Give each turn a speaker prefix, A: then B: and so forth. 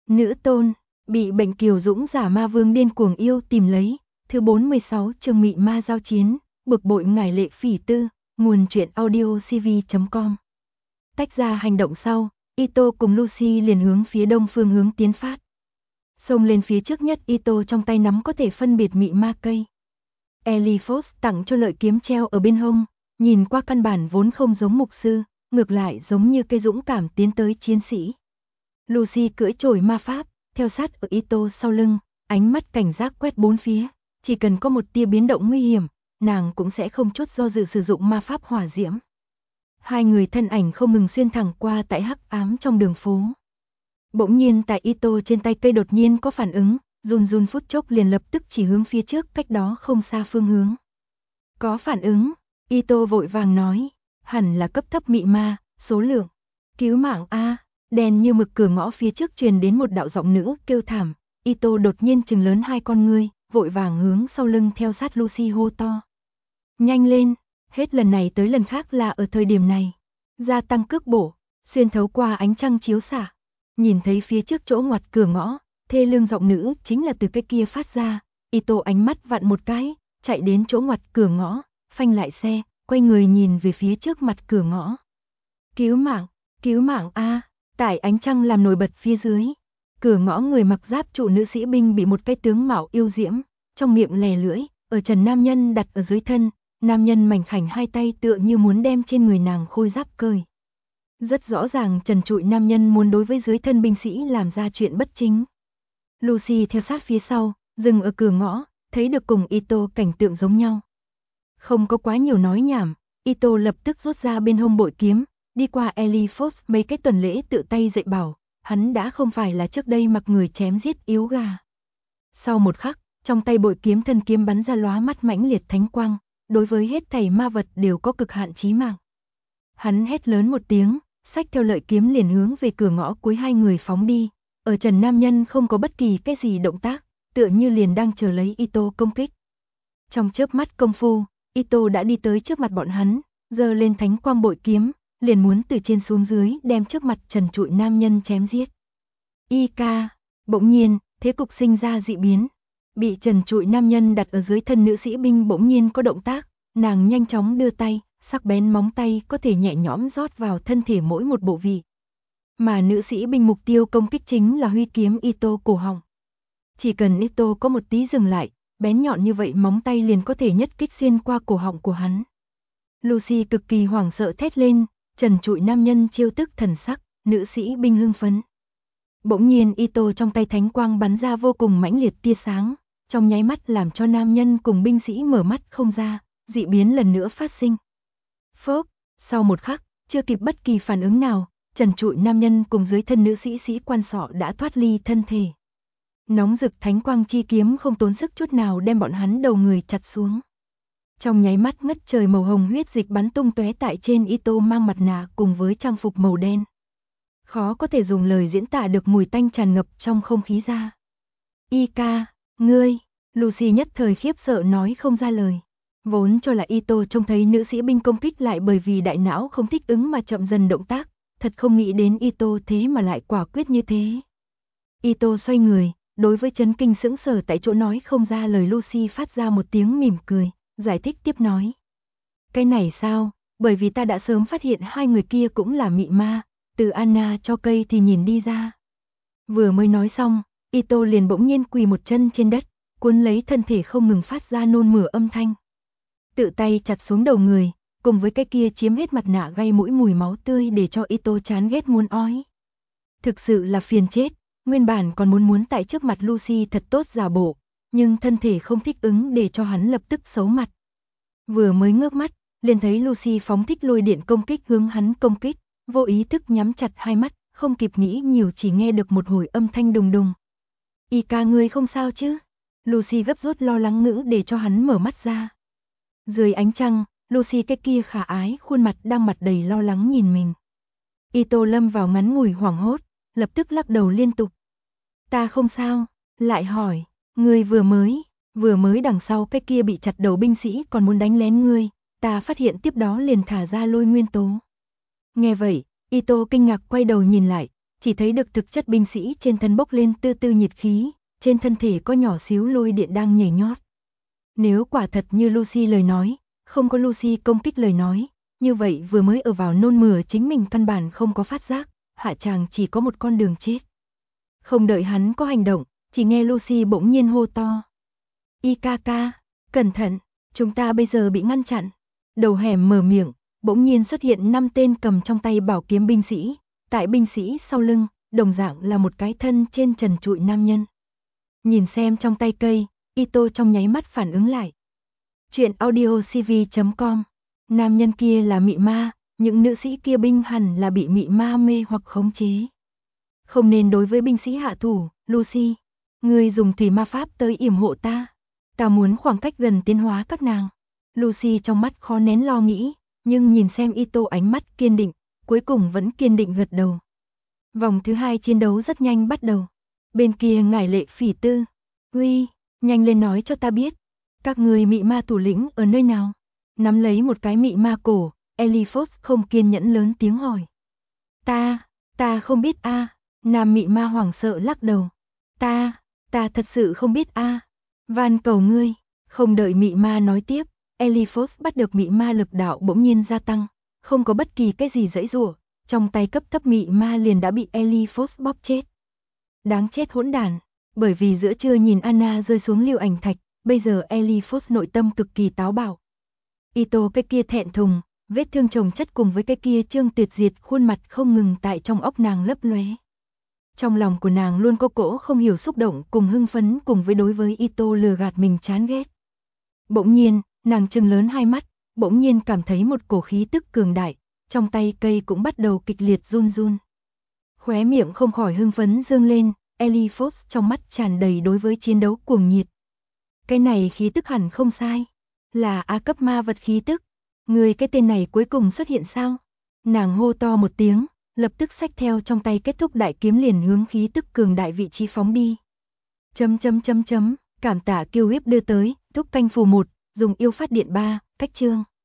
A: Nữ tôn, bị bệnh Kiều Dũng giả ma vương điên cuồng yêu tìm lấy, thứ 46 chương mị ma giao chiến, bực bội ngải lệ phỉ tư, nguồn truyện audio cv.com. Tách ra hành động sau, Ito cùng Lucy liền hướng phía đông phương hướng tiến phát. Xông lên phía trước nhất, Ito trong tay nắm có thể phân biệt mị ma cây. Eliphos tặng cho lợi kiếm treo ở bên hông, nhìn qua căn bản vốn không giống mục sư, ngược lại giống như cây dũng cảm tiến tới chiến sĩ. Lucy cưỡi chổi ma pháp, theo sát ở Ito sau lưng, ánh mắt cảnh giác quét bốn phía, chỉ cần có một tia biến động nguy hiểm, nàng cũng sẽ không chút do dự sử dụng ma pháp hỏa diễm. Hai người thân ảnh không ngừng xuyên thẳng qua tại hắc ám trong đường phố. Bỗng nhiên tại Ito trên tay cây đột nhiên có phản ứng, run run phút chốc liền lập tức chỉ hướng phía trước cách đó không xa phương hướng. Có phản ứng, Ito vội vàng nói, hẳn là cấp thấp mị ma, số lượng. Cứu mạng a! Đèn như mực cửa ngõ phía trước truyền đến một đạo giọng nữ kêu thảm, Ito đột nhiên trừng lớn hai con ngươi, vội vàng hướng sau lưng theo sát Lucy hô to. Nhanh lên, hết lần này tới lần khác là ở thời điểm này. Gia tăng cước bổ, xuyên thấu qua ánh trăng chiếu xạ. Nhìn thấy phía trước chỗ ngoặt cửa ngõ, thê lương giọng nữ chính là từ cái kia phát ra. Ito ánh mắt vặn một cái, chạy đến chỗ ngoặt cửa ngõ, phanh lại xe, quay người nhìn về phía trước mặt cửa ngõ. Cứu mạng a! Tại ánh trăng làm nổi bật phía dưới, cửa ngõ người mặc giáp trụ nữ sĩ binh bị một cái tướng mạo yêu diễm, trong miệng lè lưỡi, ở trần nam nhân đặt ở dưới thân, nam nhân mảnh khảnh hai tay tựa như muốn đem trên người nàng khôi giáp cởi. Rất rõ ràng trần trụi nam nhân muốn đối với dưới thân binh sĩ làm ra chuyện bất chính. Lucy theo sát phía sau, dừng ở cửa ngõ, thấy được cùng Ito cảnh tượng giống nhau. Không có quá nhiều nói nhảm, Ito lập tức rút ra bên hông bội kiếm, đi qua Eliphos mấy cái tuần lễ tự tay dạy bảo, hắn đã không phải là trước đây mặc người chém giết yếu gà. Sau một khắc, trong tay bội kiếm thân kiếm bắn ra lóa mắt mãnh liệt thánh quang, đối với hết thảy ma vật đều có cực hạn chí mạng. Hắn hét lớn một tiếng, xách theo lợi kiếm liền hướng về cửa ngõ cuối hai người phóng đi, ở trần nam nhân không có bất kỳ cái gì động tác, tựa như liền đang chờ lấy Ito công kích. Trong chớp mắt công phu, Ito đã đi tới trước mặt bọn hắn, giơ lên thánh quang bội kiếm, liền muốn từ trên xuống dưới đem trước mặt trần trụi nam nhân chém giết. Ika, bỗng nhiên, thế cục sinh ra dị biến. Bị trần trụi nam nhân đặt ở dưới thân nữ sĩ binh bỗng nhiên có động tác, nàng nhanh chóng đưa tay, sắc bén móng tay có thể nhẹ nhõm rót vào thân thể mỗi một bộ vị. Mà nữ sĩ binh mục tiêu công kích chính là huy kiếm Ito cổ họng. Chỉ cần Ito có một tí dừng lại, bén nhọn như vậy móng tay liền có thể nhất kích xuyên qua cổ họng của hắn. Lucy cực kỳ hoảng sợ thét lên, trần trụi nam nhân chiêu tức thần sắc, nữ sĩ binh hưng phấn. Bỗng nhiên Ito trong tay thánh quang bắn ra vô cùng mãnh liệt tia sáng, trong nháy mắt làm cho nam nhân cùng binh sĩ mở mắt không ra, dị biến lần nữa phát sinh. Phốc, sau một khắc, chưa kịp bất kỳ phản ứng nào, trần trụi nam nhân cùng dưới thân nữ sĩ quan sọ đã thoát ly thân thể. Nóng rực thánh quang chi kiếm không tốn sức chút nào đem bọn hắn đầu người chặt xuống. Trong nháy mắt ngất trời màu hồng huyết dịch bắn tung tóe tại trên Ito mang mặt nạ cùng với trang phục màu đen. Khó có thể dùng lời diễn tả được mùi tanh tràn ngập trong không khí ra. Ika, ngươi, Lucy nhất thời khiếp sợ nói không ra lời. Vốn cho là Ito trông thấy nữ sĩ binh công kích lại bởi vì đại não không thích ứng mà chậm dần động tác, thật không nghĩ đến Ito thế mà lại quả quyết như thế. Ito xoay người, đối với chấn kinh sững sờ tại chỗ nói không ra lời Lucy phát ra một tiếng mỉm cười, giải thích tiếp nói. Cái này sao, bởi vì ta đã sớm phát hiện hai người kia cũng là mị ma, từ Anna cho cây thì nhìn đi ra. Vừa mới nói xong, Ito liền bỗng nhiên quỳ một chân trên đất, cuốn lấy thân thể không ngừng phát ra nôn mửa âm thanh. Tự tay chặt xuống đầu người, cùng với cái kia chiếm hết mặt nạ gây mũi mùi máu tươi để cho Ito chán ghét muốn ói. Thực sự là phiền chết, nguyên bản còn muốn tại trước mặt Lucy thật tốt giả bộ, nhưng thân thể không thích ứng để cho hắn lập tức xấu mặt. Vừa mới ngước mắt, liền thấy Lucy phóng thích lôi điện công kích hướng hắn công kích, vô ý thức nhắm chặt hai mắt, không kịp nghĩ nhiều chỉ nghe được một hồi âm thanh đùng đùng. Ika ngươi không sao chứ? Lucy gấp rút lo lắng ngữ để cho hắn mở mắt ra. Dưới ánh trăng, Lucy cái kia khả ái khuôn mặt đang mặt đầy lo lắng nhìn mình. Ito lâm vào ngắn ngủi hoảng hốt, lập tức lắc đầu liên tục. Ta không sao, lại hỏi, ngươi vừa mới đằng sau cái kia bị chặt đầu binh sĩ còn muốn đánh lén ngươi, ta phát hiện tiếp đó liền thả ra lôi nguyên tố. Nghe vậy, Ito kinh ngạc quay đầu nhìn lại, chỉ thấy được thực chất binh sĩ trên thân bốc lên tư tư nhiệt khí, trên thân thể có nhỏ xíu lôi điện đang nhảy nhót. Nếu quả thật như Lucy lời nói, không có Lucy công kích lời nói, như vậy vừa mới ở vào nôn mửa chính mình căn bản không có phát giác, hạ chàng chỉ có một con đường chết. Không đợi hắn có hành động, chỉ nghe Lucy bỗng nhiên hô to. Ikaka, cẩn thận, chúng ta bây giờ bị ngăn chặn. Đầu hẻm mở miệng, bỗng nhiên xuất hiện 5 tên cầm trong tay bảo kiếm binh sĩ, tại binh sĩ sau lưng, đồng dạng là một cái thân trên trần trụi nam nhân. Nhìn xem trong tay cây, Ito trong nháy mắt phản ứng lại. Chuyện audiocv.com. Nam nhân kia là mị ma, những nữ sĩ kia binh hẳn là bị mị ma mê hoặc khống chế. Không nên đối với binh sĩ hạ thủ, Lucy. Ngươi dùng thủy ma pháp tới yểm hộ ta. Ta muốn khoảng cách gần tiến hóa các nàng. Lucy trong mắt khó nén lo nghĩ, nhưng nhìn xem Ito ánh mắt kiên định, cuối cùng vẫn kiên định gật đầu. Vòng thứ 2 chiến đấu rất nhanh bắt đầu. Bên kia ngải lệ phỉ tư. Huy, nhanh lên nói cho ta biết. Các người mị ma thủ lĩnh ở nơi nào? Nắm lấy một cái mị ma cổ, Eliphos không kiên nhẫn lớn tiếng hỏi. Ta không biết a. Nam mị ma hoảng sợ lắc đầu. Ta thật sự không biết a. Van cầu ngươi. Không đợi mị ma nói tiếp, Eliphos bắt được mị ma lực đạo bỗng nhiên gia tăng, không có bất kỳ cái gì giãy giụa, trong tay cấp thấp mị ma liền đã bị Eliphos bóp chết. Đáng chết hỗn đản, bởi vì giữa trưa nhìn Anna rơi xuống lưu ảnh thạch, bây giờ Eliphos nội tâm cực kỳ táo bạo. Ito cái kia thẹn thùng, vết thương chồng chất cùng với cái kia Trương Tuyệt Diệt khuôn mặt không ngừng tại trong óc nàng lấp lóe. Trong lòng của nàng luôn có cỗ không hiểu xúc động cùng hưng phấn cùng với đối với Ito lừa gạt mình chán ghét. Bỗng nhiên, nàng trừng lớn hai mắt, bỗng nhiên cảm thấy một cổ khí tức cường đại, trong tay cây cũng bắt đầu kịch liệt run run. Khóe miệng không khỏi hưng phấn dương lên, Eliphos trong mắt tràn đầy đối với chiến đấu cuồng nhiệt. Cái này khí tức hẳn không sai, là A cấp ma vật khí tức. Người cái tên này cuối cùng xuất hiện sao? Nàng hô to một tiếng, lập tức xách theo trong tay kết thúc đại kiếm liền hướng khí tức cường đại vị trí phóng đi. Cảm tạ Kiêu Huyết đưa tới, thúc canh phù 1, dùng yêu phát điện 3, cách chương.